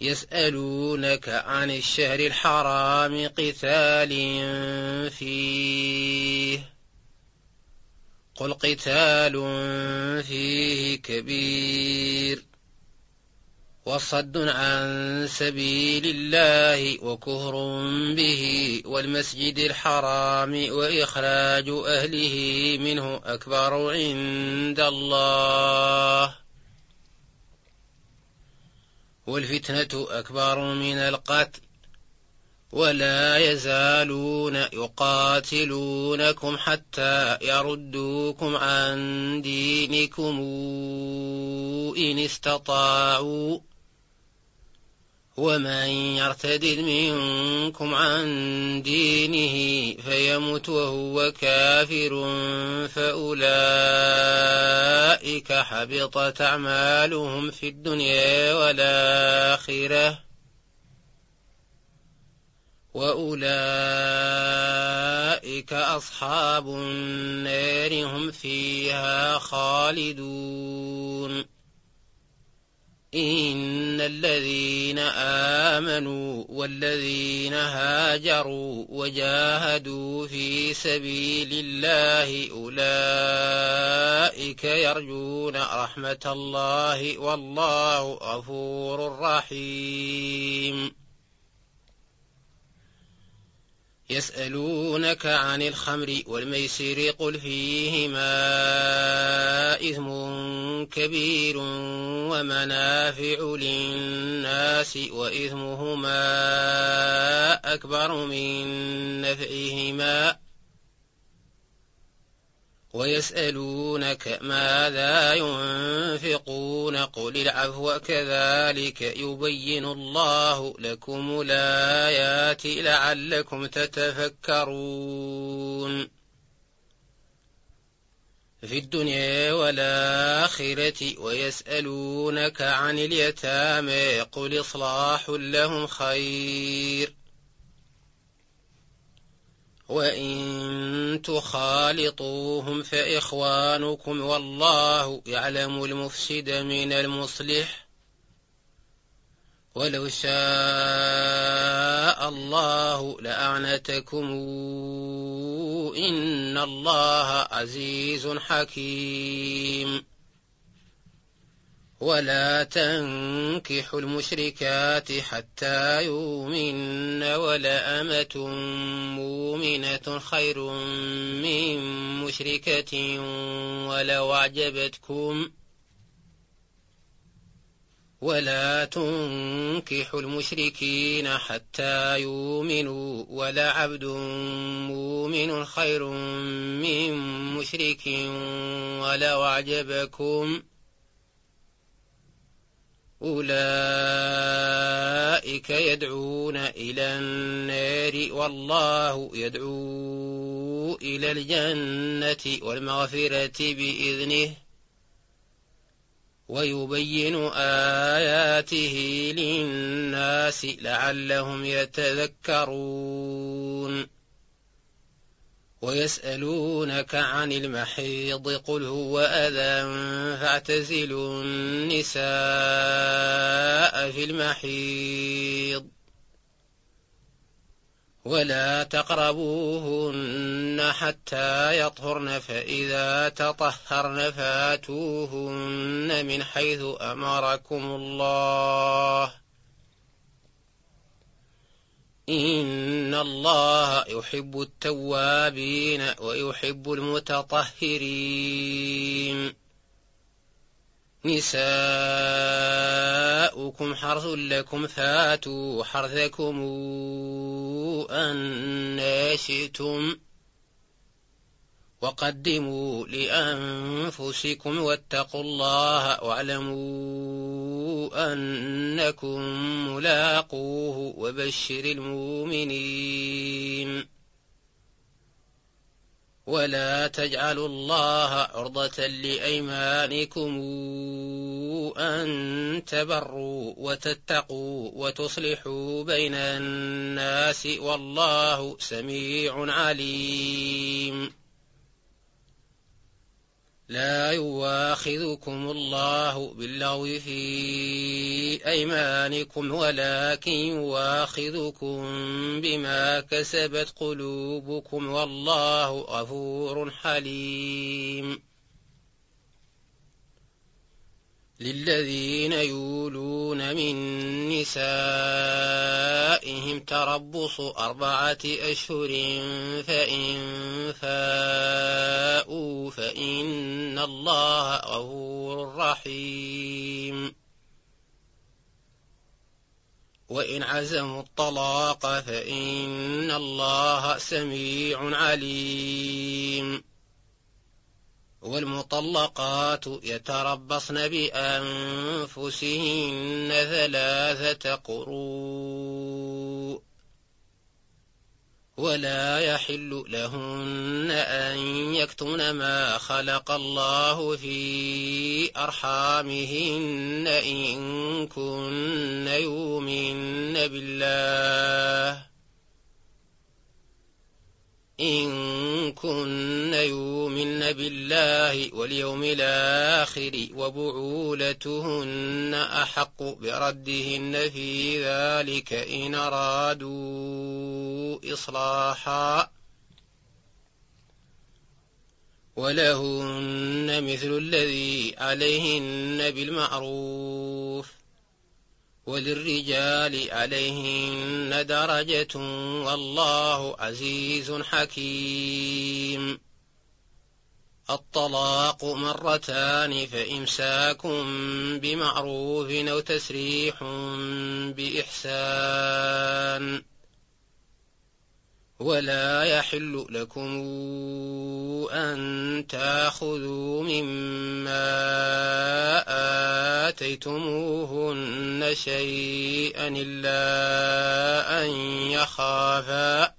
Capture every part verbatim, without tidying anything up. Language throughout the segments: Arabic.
يسألونك عن الشهر الحرام قتال فيه قل قتال فيه كبير وصد عن سبيل الله وكفر به والمسجد الحرام وإخراج أهله منه أكبر عند الله والفتنة أكبر من القتل ولا يزالون يقاتلونكم حتى يردوكم عن دينكم إن استطاعوا ومن يرتد منكم عن دينه فيمت وهو كافر فأولئك حبطت أعمالهم في الدنيا والآخرة وأولئك أصحاب النار هم فيها خالدون إن الذين آمنوا والذين هاجروا وجاهدوا في سبيل الله أولئك يرجون رحمة الله والله غفور رحيم يسألونك عن الخمر والميسر قل فيهما إثم كبير ومنافع للناس وإثمهما أكبر من نفعهما ويسألونك ماذا ينفقون قل العفو كذلك يبين الله لكم الآيات لعلكم تتفكرون في الدنيا والآخرة ويسألونك عن اليتامى قل إصلاح لهم خير وإن تخالطوهم فإخوانكم والله يعلم المفسد من المصلح ولو شاء الله لأعنتكم إن الله عزيز حكيم ولا تنكحوا المشركات حتى يؤمن ولأمة مؤمنة خير من مشركة ولو أعجبتكم ولا تنكحوا المشركين حتى يؤمنوا ولعبد مؤمن خير من مشرك ولو أعجبكم أولئك يدعون إلى النار والله يدعو إلى الجنة والمغفرة بإذنه ويبين آياته للناس لعلهم يتذكرون ويسألونك عن المحيض قل هو أذى فاعتزلوا النساء في المحيض ولا تقربوهن حتى يطهرن فإذا تطهرن فاتوهن من حيث أمركم الله إن الله يحب التوابين ويحب المتطهرين نساؤكم حرث لكم فاتوا حرثكم أن شئتم وقدموا لأنفسكم واتقوا الله واعلموا أنكم ملاقوه وبشر المؤمنين ولا تجعلوا الله عرضة لأيمانكم أن تبروا وتتقوا وتصلحوا بين الناس والله سميع عليم لا يواخذكم الله باللغو في أيمانكم ولكن يواخذكم بما كسبت قلوبكم والله غفور حليم. للذين يولون من نسائهم تربص أربعة أشهر فإن فاءوا فإن الله غفور رحيم. وإن عزموا الطلاق فإن الله سميع عليم. والمطلقات يتربصن بأنفسهن ثلاثة قروء ولا يحل لهن أن يكتمن ما خلق الله في أرحامهن إن كن يؤمن بالله إن كن يؤمن بالله واليوم الآخر وبعولتهن أحق بردهن في ذلك إن أرادوا إصلاحا ولهن مثل الذي عليهن بالمعروف وللرجال عليهن درجة والله عزيز حكيم. الطلاق مرتان فإمساك بمعروف أو تسريح بإحسان ولا يحل لكم أن تأخذوا مما آتيتموهن شيئا إلا أن يخافا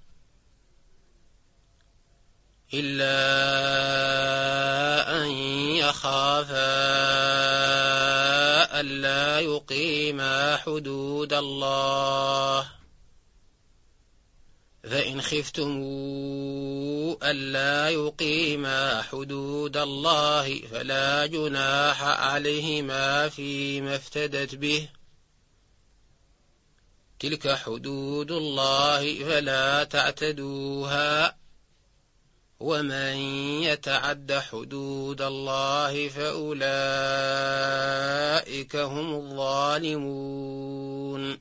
إلا أن يخافا ألا يقيما حدود الله فإن خفتموا ألا يقيما حدود الله فلا جناح عليهما فيما افتدت به تلك حدود الله فلا تعتدوها ومن يتعد حدود الله فأولئك هم الظالمون.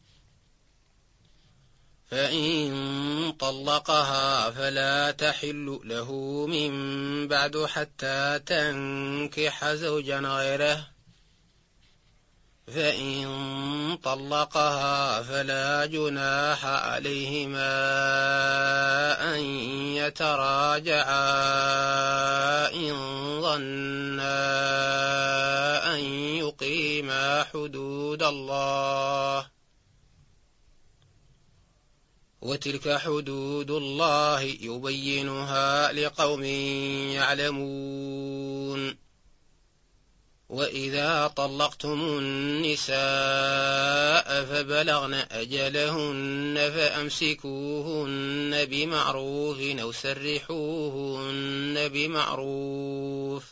فإن طلقها فلا تحل له من بعد حتى تنكح زوجا غيره فإن طلقها فلا جناح عليهما أن يتراجعا إن ظنا أن يقيما حدود الله وتلك حدود الله يبينها لقوم يعلمون. وإذا طلقتم النساء فبلغن أجلهن فأمسكوهن بمعروف أو سرحوهن بمعروف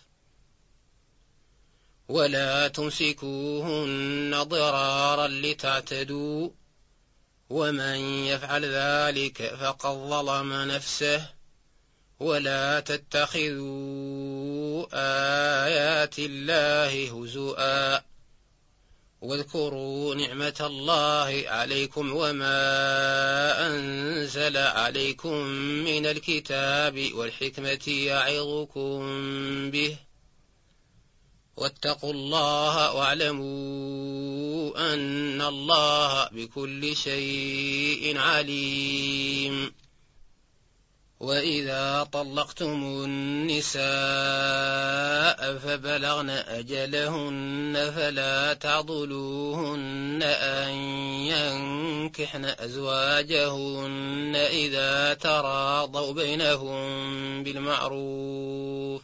ولا تمسكوهن ضرارا لتعتدوا ومن يفعل ذلك فقد ظلم نفسه ولا تتخذوا آيات الله هزؤا واذكروا نعمة الله عليكم وما أنزل عليكم من الكتاب والحكمة يعظكم به واتقوا الله واعلموا أن الله بكل شيء عليم. وإذا طلقتم النساء فبلغن أجلهن فلا تعضلوهن أن ينكحن أزواجهن إذا تراضوا بينهم بالمعروف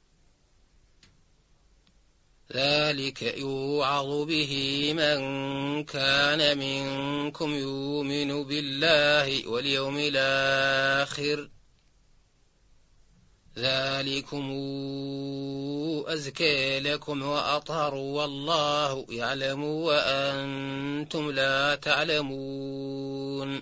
ذلك يوعظ به من كان منكم يؤمن بالله واليوم الآخر ذلكم أزكى لكم وأطهر والله يعلم وأنتم لا تعلمون.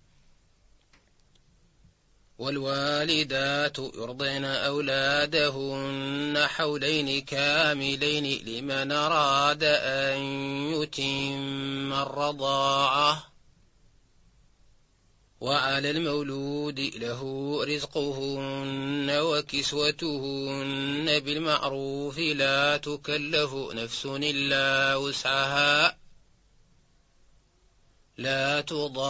والوالدات يرضعن أولادهن حولين كاملين لمن أراد أن يتم الرضاعة. وعلى المولود له رزقهن وكسوتهن بالمعروف لا تكلف نفس إلا وسعها لا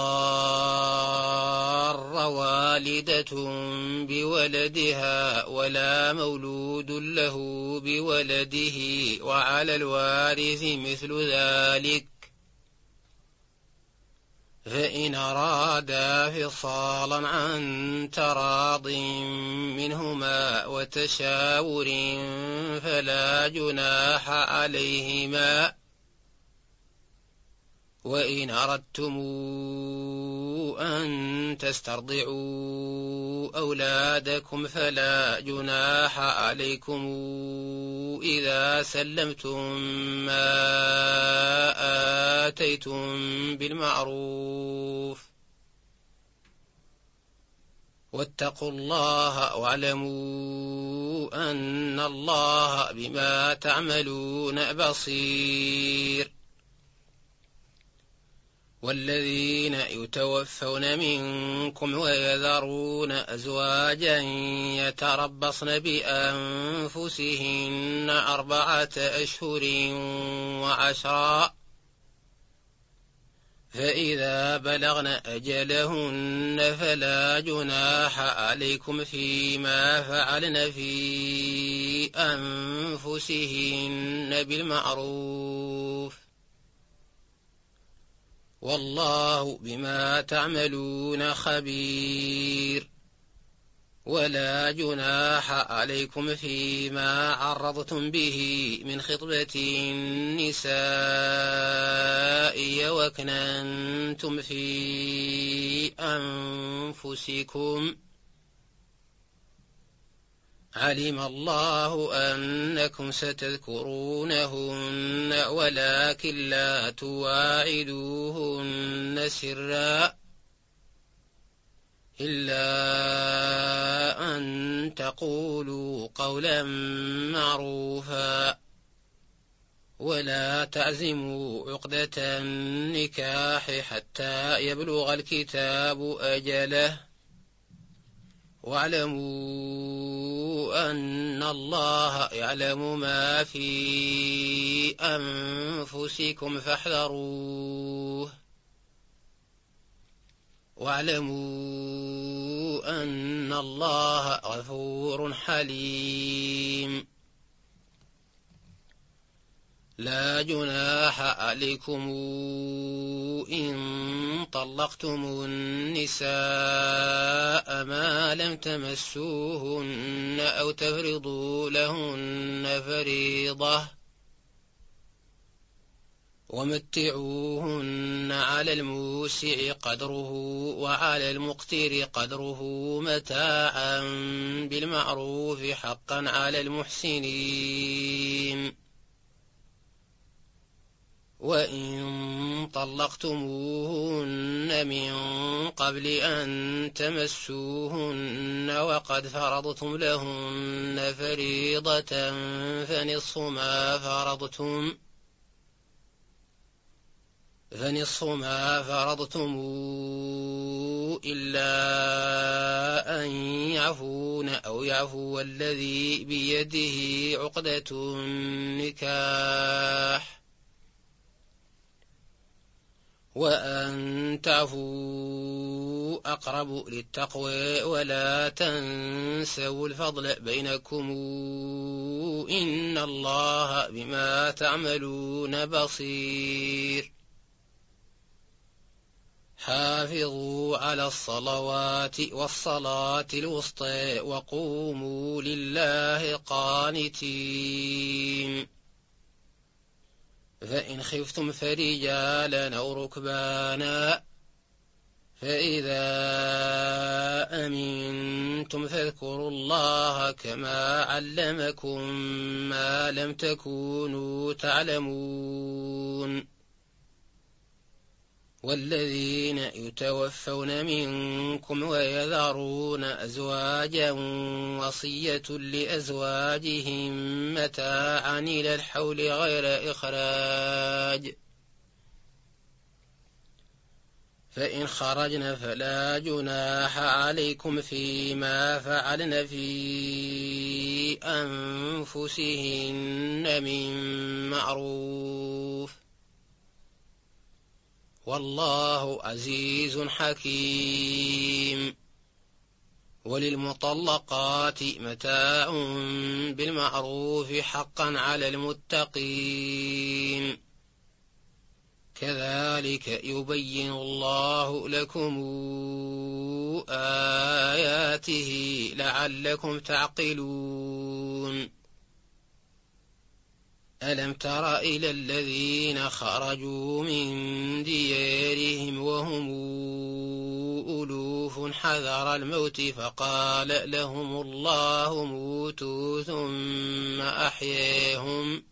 تضار والدة بولدها ولا مولود له بولده وعلى الوارث مثل ذلك. فإن أرادا فصالا عن تراض منهما وتشاور فلا جناح عليهما. وإن أردتم أن تسترضعوا أولادكم فلا جناح عليكم إذا سلمتم ما آتيتم بالمعروف. واتقوا الله واعلموا أن الله بما تعملون بصير. والذين يتوفون منكم ويذرون أزواجا يتربصن بأنفسهن أربعة أشهر وعشرا فإذا بلغن أجلهن فلا جناح عليكم فيما فعلن في أنفسهن بالمعروف والله بما تعملون خبير. ولا جناح عليكم فيما عرضتم به من خطبة النساء وأكننتم في أنفسكم علم الله أنكم ستذكرونهن ولكن لا تواعدوهن سرا إلا أن تقولوا قولا معروفا ولا تعزموا عقدة النكاح حتى يبلغ الكتاب أجله. واعلموا أن الله يعلم ما في أنفسكم فاحذروه. واعلموا أن الله غفور حليم. لا جناح عليكم إن طلقتم النساء ما لم تمسوهن أو تفرضوا لهن فريضة ومتعوهن على الموسع قدره وعلى المقتر قدره متاعا بالمعروف حقا على المحسنين. وإن طلقتموهن من قبل أن تمسوهن وقد فرضتم لهن فريضة فنصف ما فرضتم فنصف ما فرضتم إلا أن يعفون أو يعفو الذي بيده عقدة النكاح وأن تعفوا أقرب للتقوى ولا تنسوا الفضل بينكم إن الله بما تعملون بصير. حافظوا على الصلوات والصلاة الوسطى وقوموا لله قانتين. فإن خفتم فرجالا أو ركبانا فإذا أمنتم فاذكروا الله كما علمكم ما لم تكونوا تعلمون. والذين يتوفون منكم ويذرون أزواجا وصية لأزواجهم متاعا إلى الحول غير إخراج، فإن خرجن فلا جناح عليكم فيما فعلن في أنفسهن من معروف، والله عزيز حكيم. وللمطلقات متاع بالمعروف حقا على المتقين، كذلك يبين الله لكم آياته لعلكم تعقلون. ألم تر إلى الذين خرجوا من ديارهم وهم ألوف حذر الموت فقال لهم الله موتوا ثم أحياهم،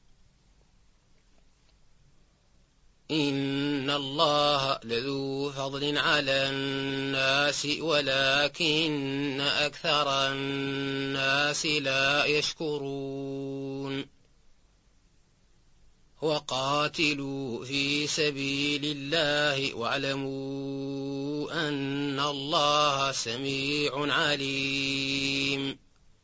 إن الله لذو فضل على الناس ولكن أكثر الناس لا يشكرون. وقاتلوا في سبيل الله واعلموا أن الله سميع عليم.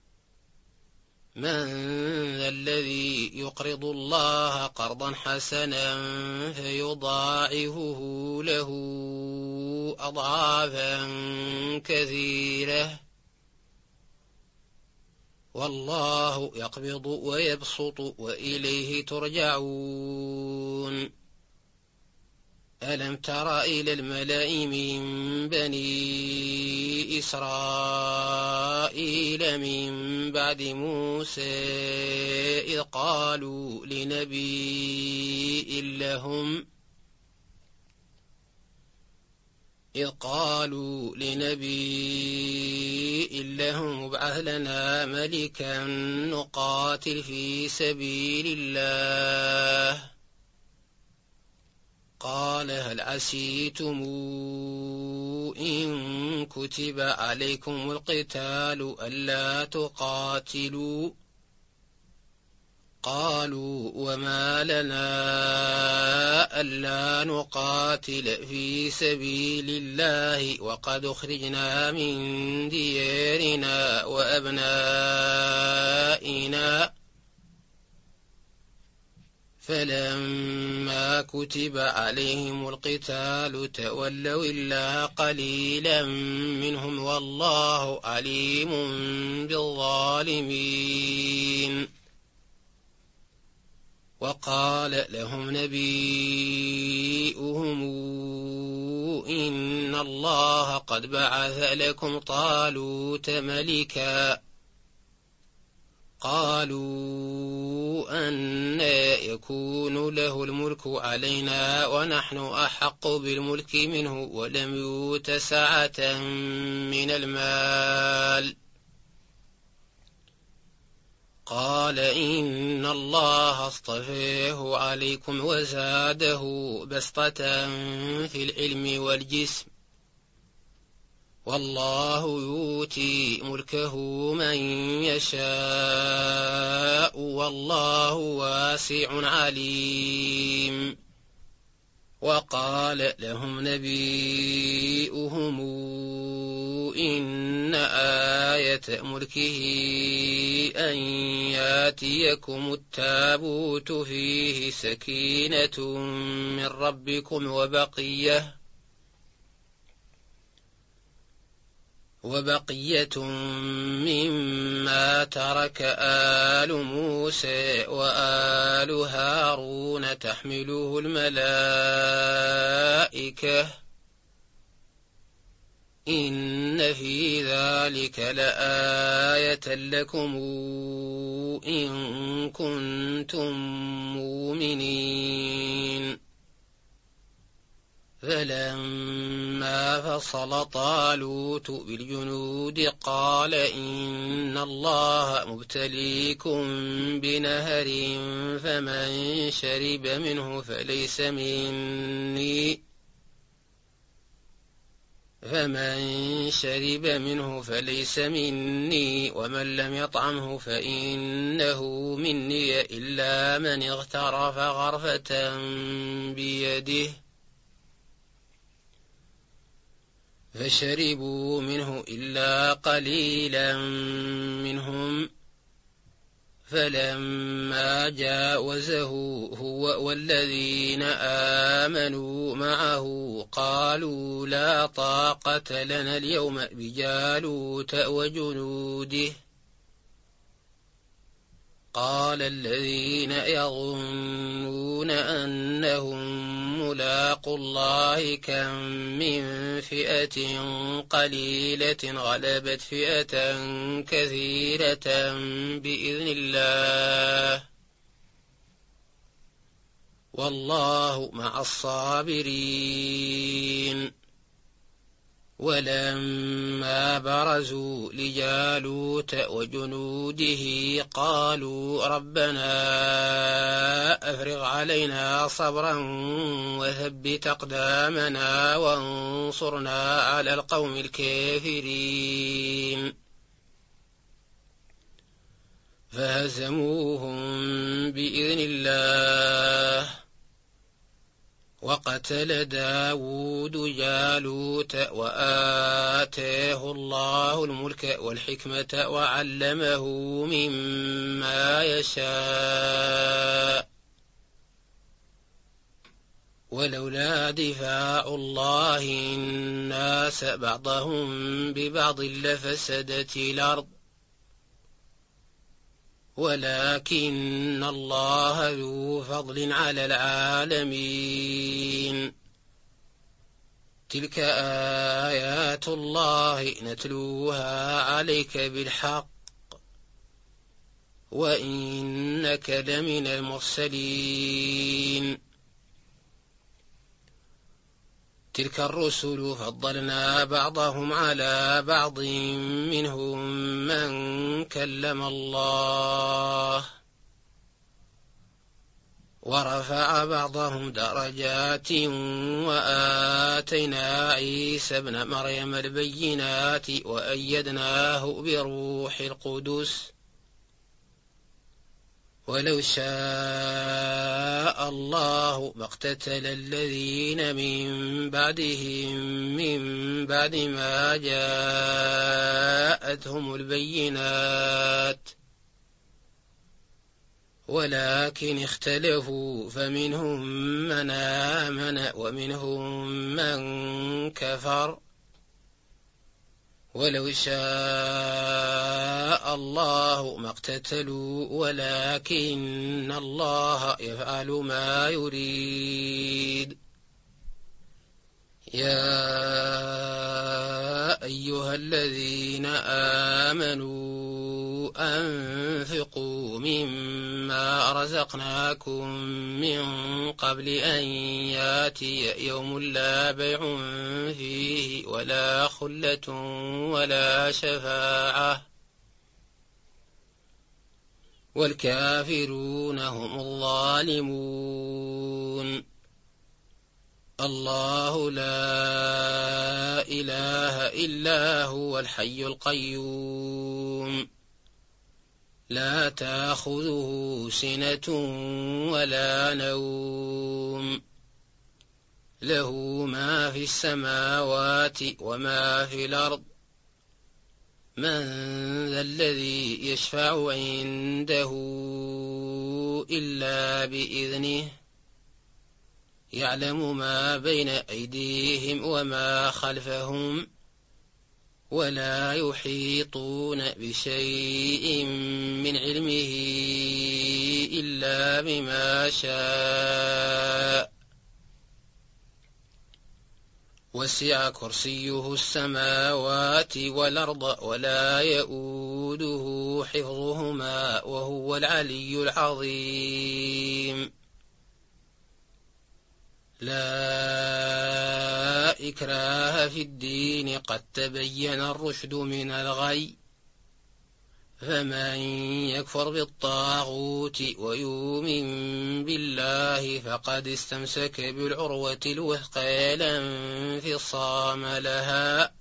من ذا الذي يقرض الله قرضا حسنا فيضاعفه له أضعافا كثيرة، والله يقبض ويبسط وإليه ترجعون. ألم تر إلى الملأ من بني إسرائيل من بعد موسى إذ قالوا لنبي لهم إذ قالوا لنبي لهم ابعث لنا ملكا نقاتل في سبيل الله، قال هل عسيتم إن كتب عليكم القتال ألا تقاتلوا؟ قالوا وما لنا ألا نقاتل في سبيل الله وقد أخرجنا من ديارنا وأبنائنا، فلما كتب عليهم القتال تولوا إلا قليلا منهم والله عليم بالظالمين. وقال لهم نبيؤهم إن الله قد بعث لكم طالوت ملكا، قالوا أنى يكون له الملك علينا ونحن أحق بالملك منه ولم يؤت سعة من المال، قال إن الله اصطفاه عليكم وزاده بسطة في العلم والجسم، والله يؤتي ملكه من يشاء والله واسع عليم. وقال لهم نبيؤهم إن آية ملكه أن ياتيكم التابوت فيه سكينة من ربكم وبقية وبقية مما ترك آل موسى وآل هارون تحمله الملائكة، إن في ذلك لآية لكم إن كنتم مؤمنين. فلما فصل طالوت بالجنود قال إن الله مبتليكم بنهر فمن شرب منه فليس مني فمن شرب منه فليس مني ومن لم يطعمه فإنه مني إلا من اغترف غرفة بيده فشربوا منه إلا قليلا منهم فلما جاوزه هو والذين آمنوا معه قالوا لا طاقة لنا اليوم بجالوت وجنوده قال الذين يظنون أنهم ملاقوا الله كم من فئة قليلة غلبت فئة كثيرة بإذن الله والله مع الصابرين. ولما برزوا لجالوت وجنوده قالوا ربنا أفرغ علينا صبرا وثبت أقدامنا وانصرنا على القوم الكافرين فهزموهم بإذن الله وقتل داود جالوت وآتاه الله الملك والحكمة وعلمه مما يشاء ولولا دفاع الله الناس بعضهم ببعض لفسدت الأرض ولكن الله ذو فضل على العالمين. تلك آيات الله نتلوها عليك بالحق وإنك لمن المرسلين. تلك الرسل فضلنا بعضهم على بعض منهم من كلم الله ورفع بعضهم درجات وآتينا عيسى ابن مريم البينات وأيدناه بروح القدس ولو شاء الله ما اقتتل الذين من بعدهم من بعد ما جاءتهم البينات ولكن اختلفوا فمنهم من آمن ومنهم من كفر ولو شاء الله ما اقتتلوا ولكن الله يفعل ما يريد. يا أيها الذين آمنوا أنفقوا مما رزقناكم من قبل أن ياتي يوم لا بيع فيه ولا خلة ولا شفاعة والكافرون هم الظالمون. الله لا إله إلا هو الحي القيوم لا تأخذه سنة ولا نوم له ما في السماوات وما في الأرض من ذا الذي يشفع عنده إلا بإذنه يعلم ما بين أيديهم وما خلفهم ولا يحيطون بشيء من علمه إلا بما شاء وسع كرسيه السماوات والأرض ولا يؤوده حفظهما وهو العلي العظيم. لا إكراه في الدين قد تبين الرشد من الغي فمن يكفر بالطاغوت ويؤمن بالله فقد استمسك بالعروة الوثقى لا انفصام لها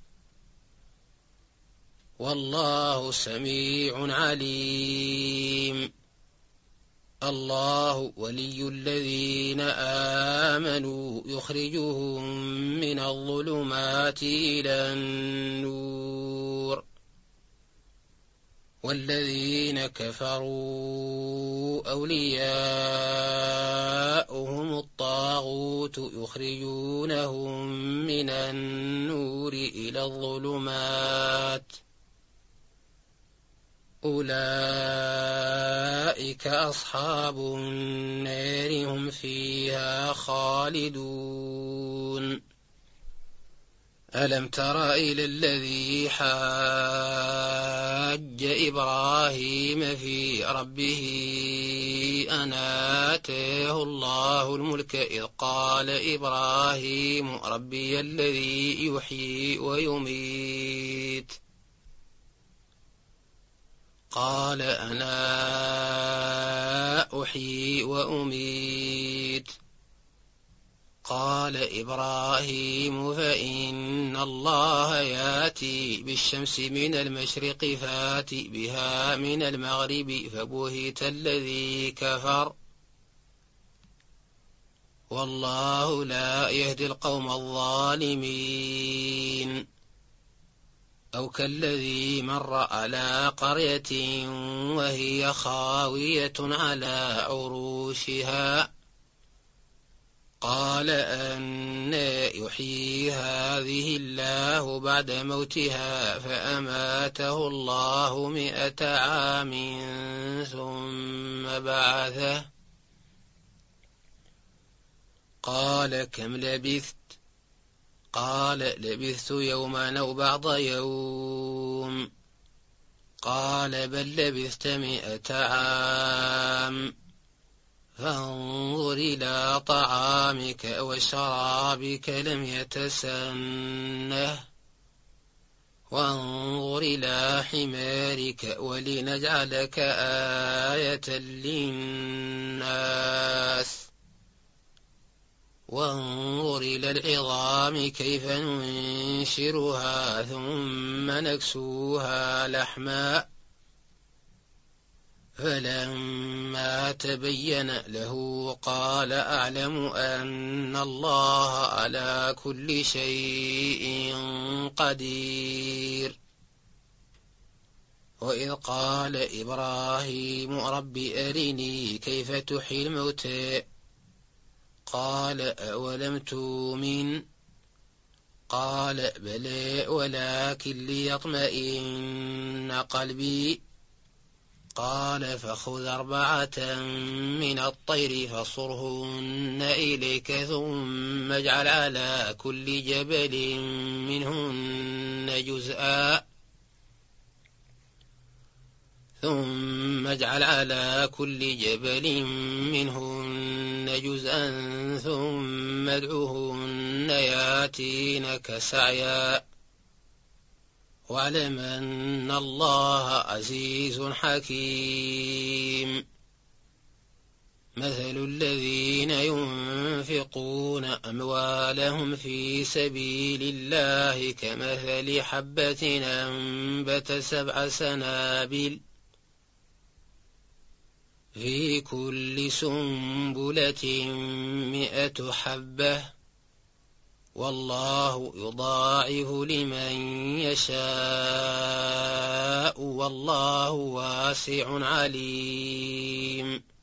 والله سميع عليم. الله ولي الذين آمنوا يخرجهم من الظلمات إلى النور والذين كفروا أولياؤهم الطاغوت يخرجونهم من النور إلى الظلمات أولئك أصحاب النار هم فيها خالدون. ألم تر إلى الذي حاج إبراهيم في ربه أن آتاه الله الملك إذ قال إبراهيم ربي الذي يحيي ويميت قال أنا أحيي وأميت قال إبراهيم فإن الله ياتي بالشمس من المشرق فات بها من المغرب فبهت الذي كفر والله لا يهدي القوم الظالمين. أو كالذي مر على قرية وهي خاوية على عروشها قال أنى يحيي هذه الله بعد موتها فأماته الله مئة عام ثم بعثه قال كم لبثت قال لبثت يوما أو بعض يوم قال بل لبثت مئة عام فانظر إلى طعامك وشرابك لم يتسنه وانظر إلى حمارك ولنجعلك آية للناس وانظر إلى العظام كيف ننشرها ثم نكسوها لحما فلما تبين له قال أعلم أن الله على كل شيء قدير. وإذ قال إبراهيم رب أرني كيف تحيي الموتى قال أولم تؤمن قال بلى ولكن ليطمئن قلبي قال فخذ أربعة من الطير فصرهن إليك ثم اجعل على كل جبل منهن جزءا ثم اجعل على كل جبل منهن جزءا ثم ادعهن ياتينك سعيا واعلم أن الله عزيز حكيم. مثل الذين ينفقون أموالهم في سبيل الله كمثل حبة أنبت سبع سنابل في كل سنبلة مئة حبة والله يضاعف لمن يشاء والله واسع عليم.